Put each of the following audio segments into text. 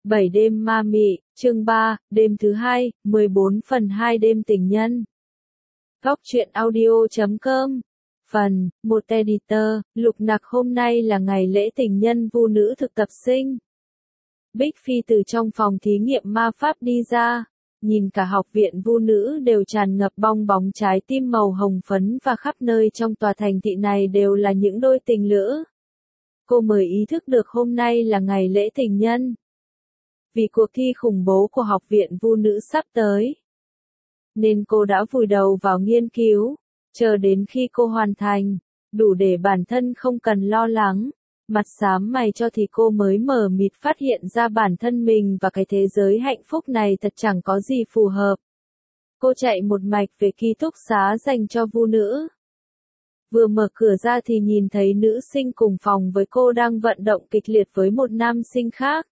7 đêm ma mị, chương 3, đêm thứ 2, 14/2 đêm tình nhân. Góc truyện audio.com. Phần 1 editor, Lục Nặc. Hôm nay là ngày lễ tình nhân Vu nữ thực tập sinh. Bích Phi từ trong phòng thí nghiệm ma pháp đi ra, nhìn cả học viện Vu nữ đều tràn ngập bong bóng trái tim màu hồng phấn và khắp nơi trong tòa thành thị này đều là những đôi tình lữ. Cô mới ý thức được hôm nay là ngày lễ tình nhân. Vì cuộc thi khủng bố của học viện Vu nữ sắp tới, nên cô đã vùi đầu vào nghiên cứu, chờ đến khi cô hoàn thành, đủ để bản thân không cần lo lắng, mặt xám mày cho thì cô mới mờ mịt phát hiện ra bản thân mình và cái thế giới hạnh phúc này thật chẳng có gì phù hợp. Cô chạy một mạch về ký túc xá dành cho Vu nữ. Vừa mở cửa ra thì nhìn thấy nữ sinh cùng phòng với cô đang vận động kịch liệt với một nam sinh khác.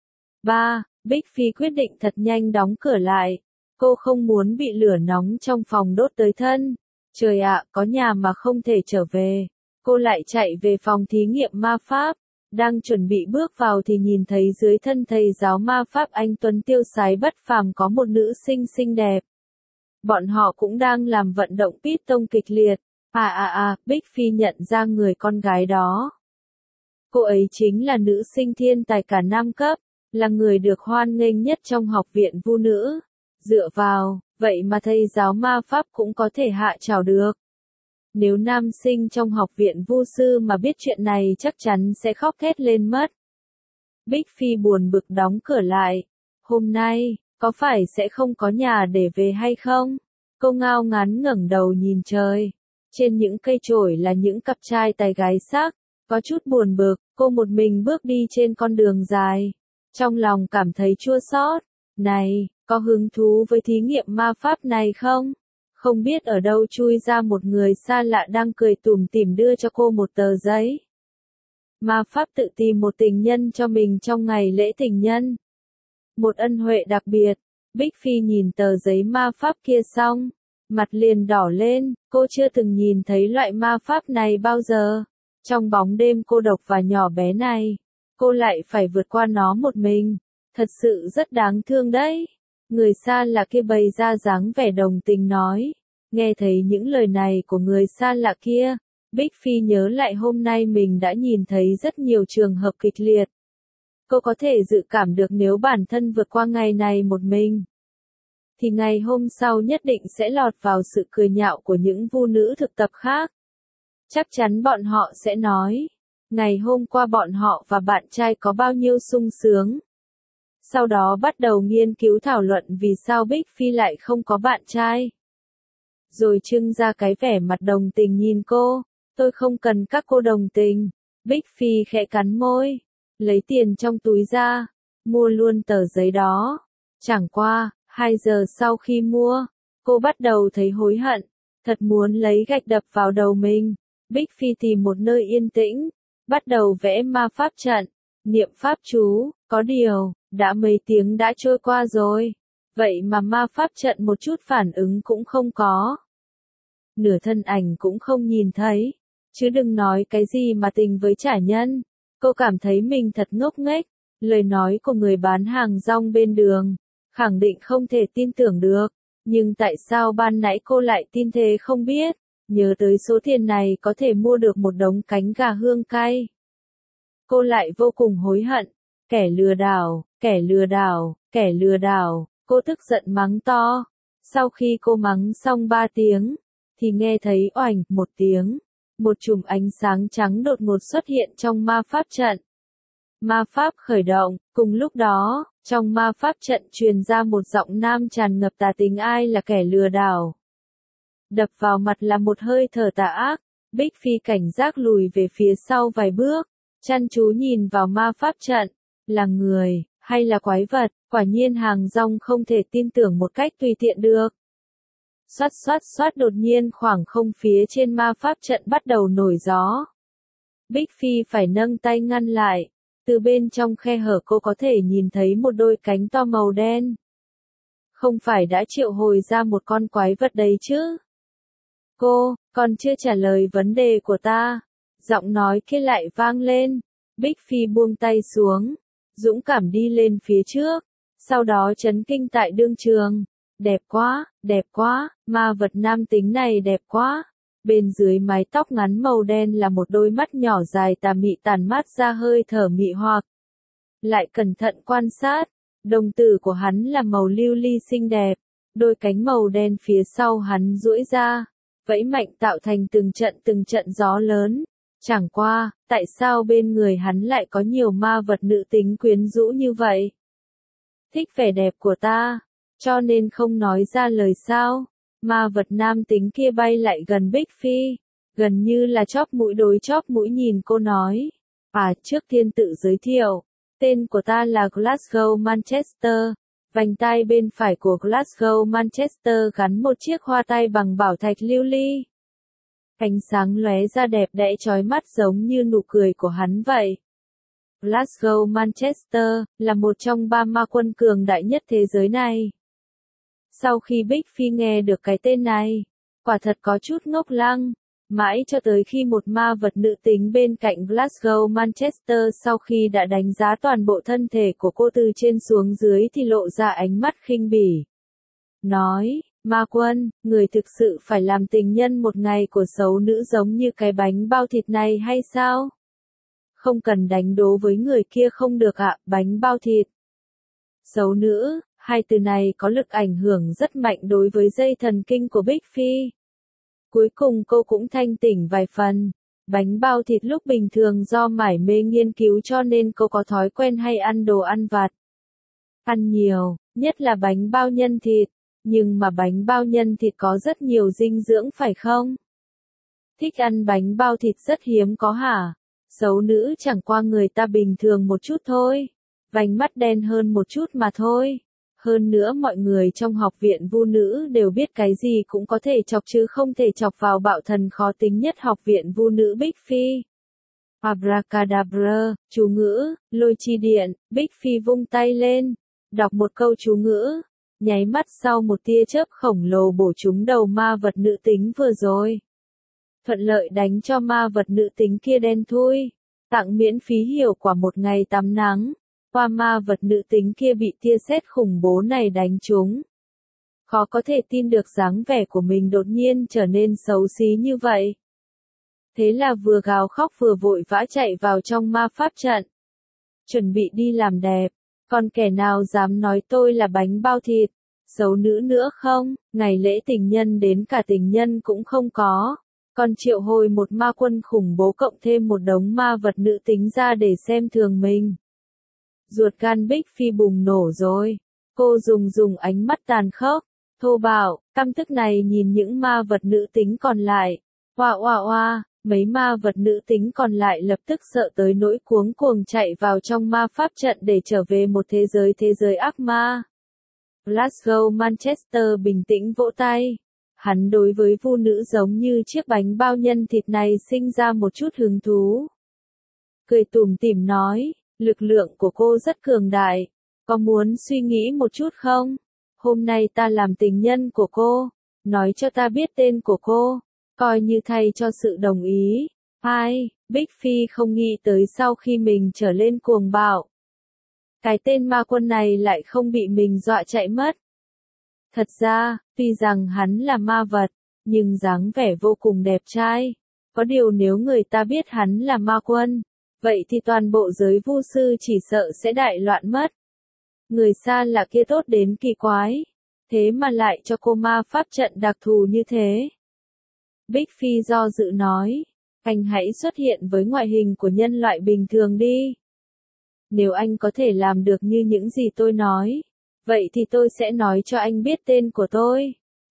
3. Bích Phi quyết định thật nhanh đóng cửa lại. Cô không muốn bị lửa nóng trong phòng đốt tới thân. Trời ạ, có nhà mà không thể trở về. Cô lại chạy về phòng thí nghiệm ma pháp. Đang chuẩn bị bước vào thì nhìn thấy dưới thân thầy giáo ma pháp anh tuấn tiêu sái bất phàm có một nữ sinh xinh đẹp. Bọn họ cũng đang làm vận động piston kịch liệt. Bích Phi nhận ra người con gái đó. Cô ấy chính là nữ sinh thiên tài cả năm cấp, là người được hoan nghênh nhất trong học viện Vu nữ. Dựa vào, vậy mà thầy giáo ma pháp cũng có thể hạ trào được. Nếu nam sinh trong học viện Vu sư mà biết chuyện này chắc chắn sẽ khóc thét lên mất. Bích Phi buồn bực đóng cửa lại. Hôm nay, có phải sẽ không có nhà để về hay không? Cô ngao ngán ngẩng đầu nhìn trời. Trên những cây chổi là những cặp trai tài gái sắc. Có chút buồn bực, cô một mình bước đi trên con đường dài. Trong lòng cảm thấy chua xót. Này, có hứng thú với thí nghiệm ma pháp này không? Không biết ở đâu chui ra một người xa lạ đang cười tủm tỉm đưa cho cô một tờ giấy. Ma pháp tự tìm một tình nhân cho mình trong ngày lễ tình nhân. Một ân huệ đặc biệt. Bích Phi nhìn tờ giấy ma pháp kia xong, mặt liền đỏ lên, cô chưa từng nhìn thấy loại ma pháp này bao giờ. Trong bóng đêm cô độc và nhỏ bé này, cô lại phải vượt qua nó một mình. Thật sự rất đáng thương đấy. Người xa lạ kia bày ra dáng vẻ đồng tình nói. Nghe thấy những lời này của người xa lạ kia, Bích Phi nhớ lại hôm nay mình đã nhìn thấy rất nhiều trường hợp kịch liệt. Cô có thể dự cảm được nếu bản thân vượt qua ngày này một mình, thì ngày hôm sau nhất định sẽ lọt vào sự cười nhạo của những Vu nữ thực tập khác. Chắc chắn bọn họ sẽ nói, ngày hôm qua bọn họ và bạn trai có bao nhiêu sung sướng. Sau đó bắt đầu nghiên cứu thảo luận vì sao Bích Phi lại không có bạn trai. Rồi trưng ra cái vẻ mặt đồng tình nhìn cô, tôi không cần các cô đồng tình. Bích Phi khẽ cắn môi, lấy tiền trong túi ra, mua luôn tờ giấy đó. Chẳng qua, 2 giờ sau khi mua, cô bắt đầu thấy hối hận, thật muốn lấy gạch đập vào đầu mình. Bích Phi tìm một nơi yên tĩnh, bắt đầu vẽ ma pháp trận, niệm pháp chú, có điều, đã mấy tiếng đã trôi qua rồi, vậy mà ma pháp trận một chút phản ứng cũng không có. Nửa thân ảnh cũng không nhìn thấy, chứ đừng nói cái gì mà tình với trả nhân. Cô cảm thấy mình thật ngốc nghếch, lời nói của người bán hàng rong bên đường, khẳng định không thể tin tưởng được, nhưng tại sao ban nãy cô lại tin thế không biết, nhớ tới số tiền này có thể mua được một đống cánh gà hương cay. Cô lại vô cùng hối hận, kẻ lừa đảo, kẻ lừa đảo, kẻ lừa đảo, cô tức giận mắng to. Sau khi cô mắng xong 3 tiếng, thì nghe thấy oành một tiếng, một chùm ánh sáng trắng đột ngột xuất hiện trong ma pháp trận. Ma pháp khởi động, cùng lúc đó, trong ma pháp trận truyền ra một giọng nam tràn ngập tà tính, ai là kẻ lừa đảo. Đập vào mặt là một hơi thở tà ác, Bích Phi cảnh giác lùi về phía sau vài bước, chăm chú nhìn vào ma pháp trận, là người, hay là quái vật, quả nhiên hàng rong không thể tin tưởng một cách tùy tiện được. Xoát xoát xoát, đột nhiên khoảng không phía trên ma pháp trận bắt đầu nổi gió. Bích Phi phải nâng tay ngăn lại, từ bên trong khe hở cô có thể nhìn thấy một đôi cánh to màu đen. Không phải đã triệu hồi ra một con quái vật đấy chứ? Cô, còn chưa trả lời vấn đề của ta. Giọng nói kia lại vang lên. Bích Phi buông tay xuống, dũng cảm đi lên phía trước, sau đó chấn kinh tại đương trường. Đẹp quá, ma vật nam tính này đẹp quá. Bên dưới mái tóc ngắn màu đen là một đôi mắt nhỏ dài tà mị tàn mát ra hơi thở mị hoặc. Lại cẩn thận quan sát, đồng tử của hắn là màu lưu ly xinh đẹp, đôi cánh màu đen phía sau hắn duỗi ra, vẫy mạnh tạo thành từng trận gió lớn. Chẳng qua, tại sao bên người hắn lại có nhiều ma vật nữ tính quyến rũ như vậy? Thích vẻ đẹp của ta, cho nên không nói ra lời sao? Ma vật nam tính kia bay lại gần Bích Phi, gần như là chóp mũi đối chóp mũi nhìn cô nói. Trước tiên tự giới thiệu, tên của ta là Glasgow Manchester. Vành tai bên phải của Glasgow Manchester gắn một chiếc hoa tai bằng bảo thạch lưu ly. Ánh sáng lóe ra đẹp đẽ chói mắt giống như nụ cười của hắn vậy. Glasgow Manchester là một trong 3 ma quân cường đại nhất thế giới này. Sau khi Bích Phi nghe được cái tên này, quả thật có chút ngốc lăng, mãi cho tới khi một ma vật nữ tính bên cạnh Glasgow Manchester sau khi đã đánh giá toàn bộ thân thể của cô từ trên xuống dưới thì lộ ra ánh mắt khinh bỉ. Nói, ma quân, người thực sự phải làm tình nhân một ngày của xấu nữ giống như cái bánh bao thịt này hay sao? Không cần đánh đố với người kia không được ạ, bánh bao thịt. Xấu nữ, hai từ này có lực ảnh hưởng rất mạnh đối với dây thần kinh của Bích Phi. Cuối cùng cô cũng thanh tỉnh vài phần. Bánh bao thịt lúc bình thường do mải mê nghiên cứu cho nên cô có thói quen hay ăn đồ ăn vặt. Ăn nhiều, nhất là bánh bao nhân thịt. Nhưng mà bánh bao nhân thịt có rất nhiều dinh dưỡng phải không? Thích ăn bánh bao thịt rất hiếm có hả? Xấu nữ chẳng qua người ta bình thường một chút thôi. Vành mắt đen hơn một chút mà thôi. Hơn nữa mọi người trong học viện vu nữ đều biết cái gì cũng có thể chọc chứ không thể chọc vào bạo thần khó tính nhất học viện vu nữ Bích Phi. Abracadabra, chú ngữ, lôi chi điện, Bích Phi vung tay lên, đọc một câu chú ngữ, nháy mắt sau một tia chớp khổng lồ bổ trúng đầu ma vật nữ tính vừa rồi. Thuận lợi đánh cho ma vật nữ tính kia đen thui, tặng miễn phí hiệu quả một ngày tắm nắng. Qua ma vật nữ tính kia bị tia sét khủng bố này đánh trúng. Khó có thể tin được dáng vẻ của mình đột nhiên trở nên xấu xí như vậy. Thế là vừa gào khóc vừa vội vã chạy vào trong ma pháp trận. Chuẩn bị đi làm đẹp, còn kẻ nào dám nói tôi là bánh bao thịt, xấu nữ nữa không, ngày lễ tình nhân đến cả tình nhân cũng không có. Còn triệu hồi một ma quân khủng bố cộng thêm một đống ma vật nữ tính ra để xem thường mình. Ruột gan Bích Phi bùng nổ rồi. Cô dùng ánh mắt tàn khốc, thô bạo, căm tức này nhìn những ma vật nữ tính còn lại. Oa, mấy ma vật nữ tính còn lại lập tức sợ tới nỗi cuống cuồng chạy vào trong ma pháp trận để trở về một thế giới ác ma. Glasgow Manchester bình tĩnh vỗ tay. Hắn đối với vu nữ giống như chiếc bánh bao nhân thịt này sinh ra một chút hứng thú. Cười tủm tỉm nói. Lực lượng của cô rất cường đại, có muốn suy nghĩ một chút không? Hôm nay ta làm tình nhân của cô, nói cho ta biết tên của cô, coi như thay cho sự đồng ý. Bích Phi không nghĩ tới sau khi mình trở lên cuồng bạo. Cái tên ma quân này lại không bị mình dọa chạy mất. Thật ra, tuy rằng hắn là ma vật, nhưng dáng vẻ vô cùng đẹp trai. Có điều nếu người ta biết hắn là ma quân, vậy thì toàn bộ giới vu sư chỉ sợ sẽ đại loạn mất. Người xa lạ kia tốt đến kỳ quái, thế mà lại cho cô ma pháp trận đặc thù như thế. Bích Phi do dự nói, anh hãy xuất hiện với ngoại hình của nhân loại bình thường đi. Nếu anh có thể làm được như những gì tôi nói, vậy thì tôi sẽ nói cho anh biết tên của tôi.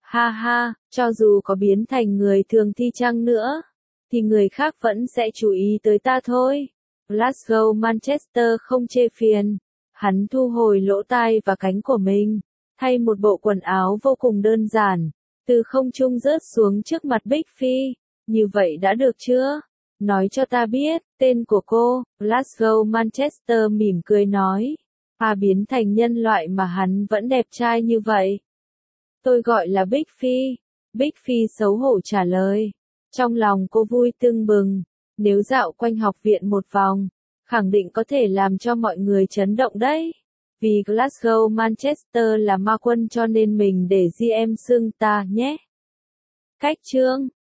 Ha, cho dù có biến thành người thường thi chăng nữa, thì người khác vẫn sẽ chú ý tới ta thôi. Glasgow Manchester không chê phiền. Hắn thu hồi lỗ tai và cánh của mình, thay một bộ quần áo vô cùng đơn giản, từ không trung rớt xuống trước mặt Bích Phi. Như vậy đã được chưa? Nói cho ta biết, tên của cô. Glasgow Manchester mỉm cười nói. Biến thành nhân loại mà hắn vẫn đẹp trai như vậy. Tôi gọi là Bích Phi. Bích Phi xấu hổ trả lời. Trong lòng cô vui tưng bừng. Nếu dạo quanh học viện một vòng, Khẳng định có thể làm cho mọi người chấn động đấy. Vì Glasgow Manchester là ma quân cho nên mình để GM xưng ta nhé. Cách chương